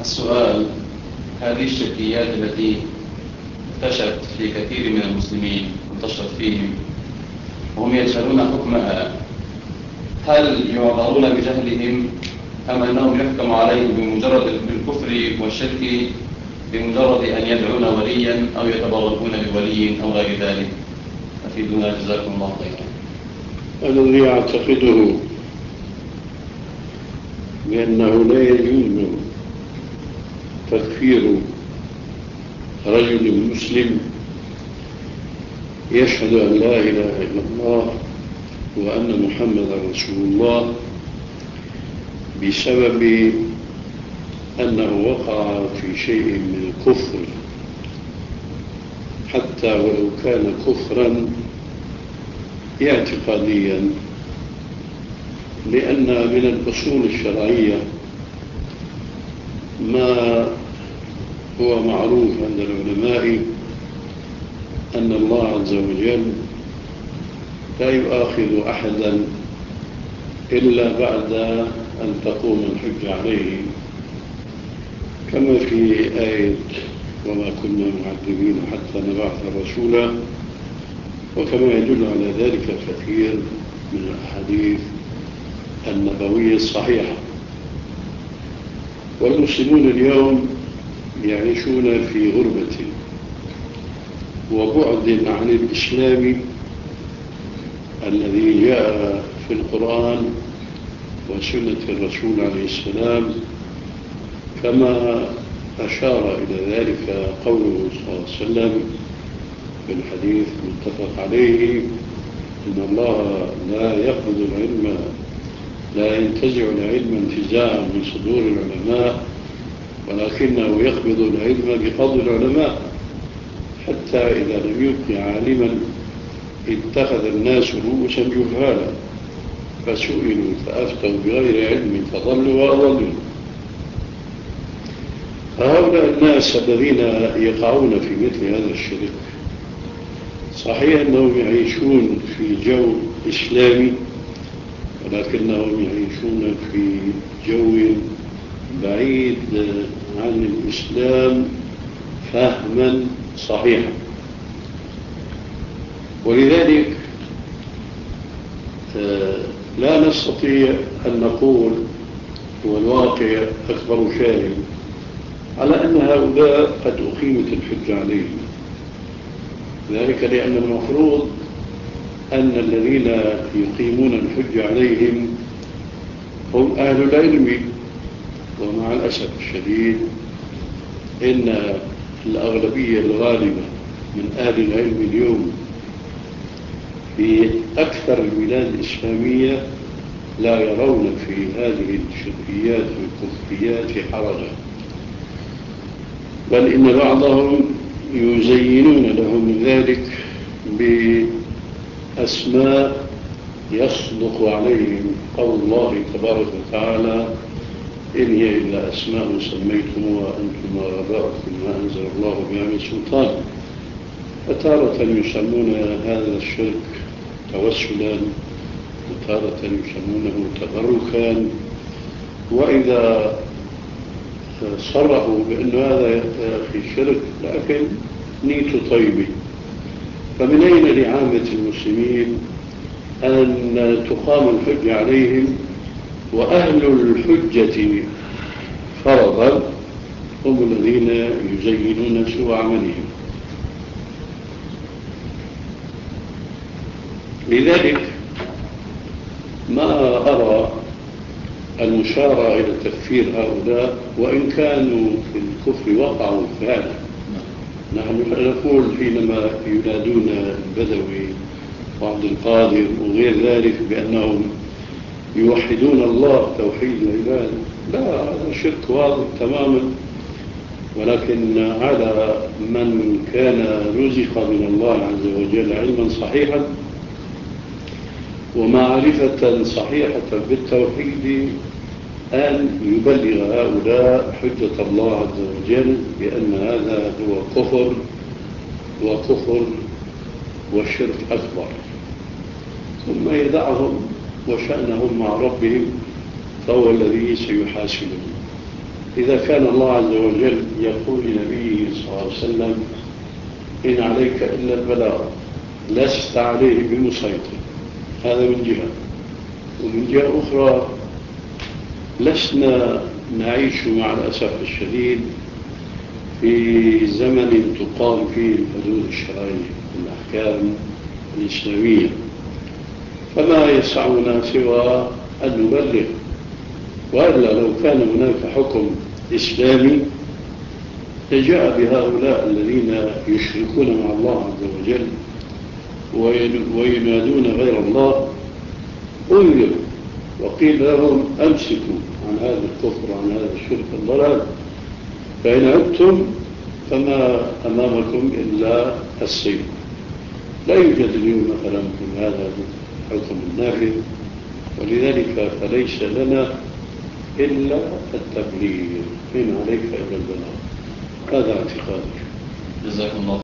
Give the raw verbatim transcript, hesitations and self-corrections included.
السؤال: هذه الشركيات التي انتشرت في كثير من المسلمين وانتشرت فيهم وهم يجهلون حكمها، هل يعذرون بجهلهم أم أنهم يحكم عليهم بمجرد بالكفر والشرك بمجرد أن يدعون وليا أو يتبركون بولي أو غير ذلك؟ أفيدونا جزاكم الله خيرا. الذي أعتقده بأنه لا يجوز تكفير رجل مسلم يشهد أن لا إله إلا الله وأن محمدا رسول الله بسبب أنه وقع في شيء من الكفر، حتى ولو كان كفرا اعتقاديا، لأن من الأصول الشرعية ما هو معروف عند العلماء أن الله عز وجل لا يؤاخذ أحدا إلا بعد أن تقوم الحجة عليه، كما في آية وما كنا معذبين حتى نبعث رسولا، وكما يدل على ذلك كثير من الأحاديث النبوية الصحيحة. والمسلمون اليوم يعيشون في غربة وبعد عن الإسلام الذي جاء في القرآن وسنة الرسول عليه السلام، كما أشار إلى ذلك قوله صلى الله عليه وسلم في الحديث المتفق عليه: إن الله لا يقبض العلم لا ينتزع العلم انتزاعا من صدور العلماء، ولكنه يقبض العلم بقبض العلماء، حتى إذا لم يبق عالما اتخذ الناس رؤوسا جهالا فسئلوا فأفتوا بغير علم فضلوا وأضلوا. فهؤلاء الناس الذين يقعون في مثل هذا الشرك صحيح أنهم يعيشون في جو إسلامي، ولكنهم يعيشون في جو بعيد عن الإسلام فهما صحيحا. ولذلك لا نستطيع أن نقول والواقع أكبر شاهد على أن هؤلاء قد أقيمت الحجة عليهم، ذلك لأن المفروض أن الذين يقيمون الحجة عليهم هم أهل العلم، ومع الأسف الشديد إن الأغلبية الغالبة من أهل العلم اليوم في أكثر البلاد الإسلامية لا يرون في هذه الشركيات والكفريات حرجا، بل إن بعضهم يزينون لهم ذلك بأسماء يصدق عليهم قول الله تبارك وتعالى: إن هي إلا أسماء سميتموها أنتم وآباؤكم ما أنزل الله بها من سلطان. فتارة يسمون هذا الشرك توسلا، وتارة يسمونه تبركا، وإذا صرحوا بأن هذا في شرك لكن نيته طيبة. فمن أين لعامة المسلمين أن تقام الحجة عليهم وأهل الحجة فرضا هم الذين يزينون سوء عملهم؟ لذلك ما أرى المشارة إلى تكفير هؤلاء، وإن كانوا في الكفر وقعوا فعلا. نحن نقول حينما ينادون البدوي وعبد القادر وغير ذلك بأنهم يوحدون الله توحيد العباد، لا، هذا شرك واضح تماما، ولكن على من كان رزق من الله عز وجل علما صحيحا ومعرفة صحيحة بالتوحيد أن يبلغ هؤلاء حجة الله عز وجل بأن هذا هو كفر وكفر والشرك أكبر، ثم يدعهم وشأنهم مع ربهم، فهو الذي سيحاسبهم. إذا كان الله عز وجل يقول لنبيه صلى الله عليه وسلم إن عليك إلا البلاغ لست عليه بمسيطر، هذا من جهة. ومن جهة أخرى لسنا نعيش مع الأسف الشديد في زمن تقام فيه الحدود الشرعية والأحكام الإسلامية، فما يسعنا سوى أن نبلغ. وإلا لو كان هناك حكم إسلامي لجاء بهؤلاء الذين يشركون مع الله عز وجل وينادون غير الله أنذروا، وقيل لهم أمسكوا عن هذا الكفر عن هذا الشرك الضلال، فإن عدتم فما أمامكم إلا السيف. لا يوجد اليوم مثلا في هذا الحكم النافذ، ولذلك فليس لنا إلا التبليغ، إن عليك إلا البلاغ. هذا اعتقادي. جزاكم الله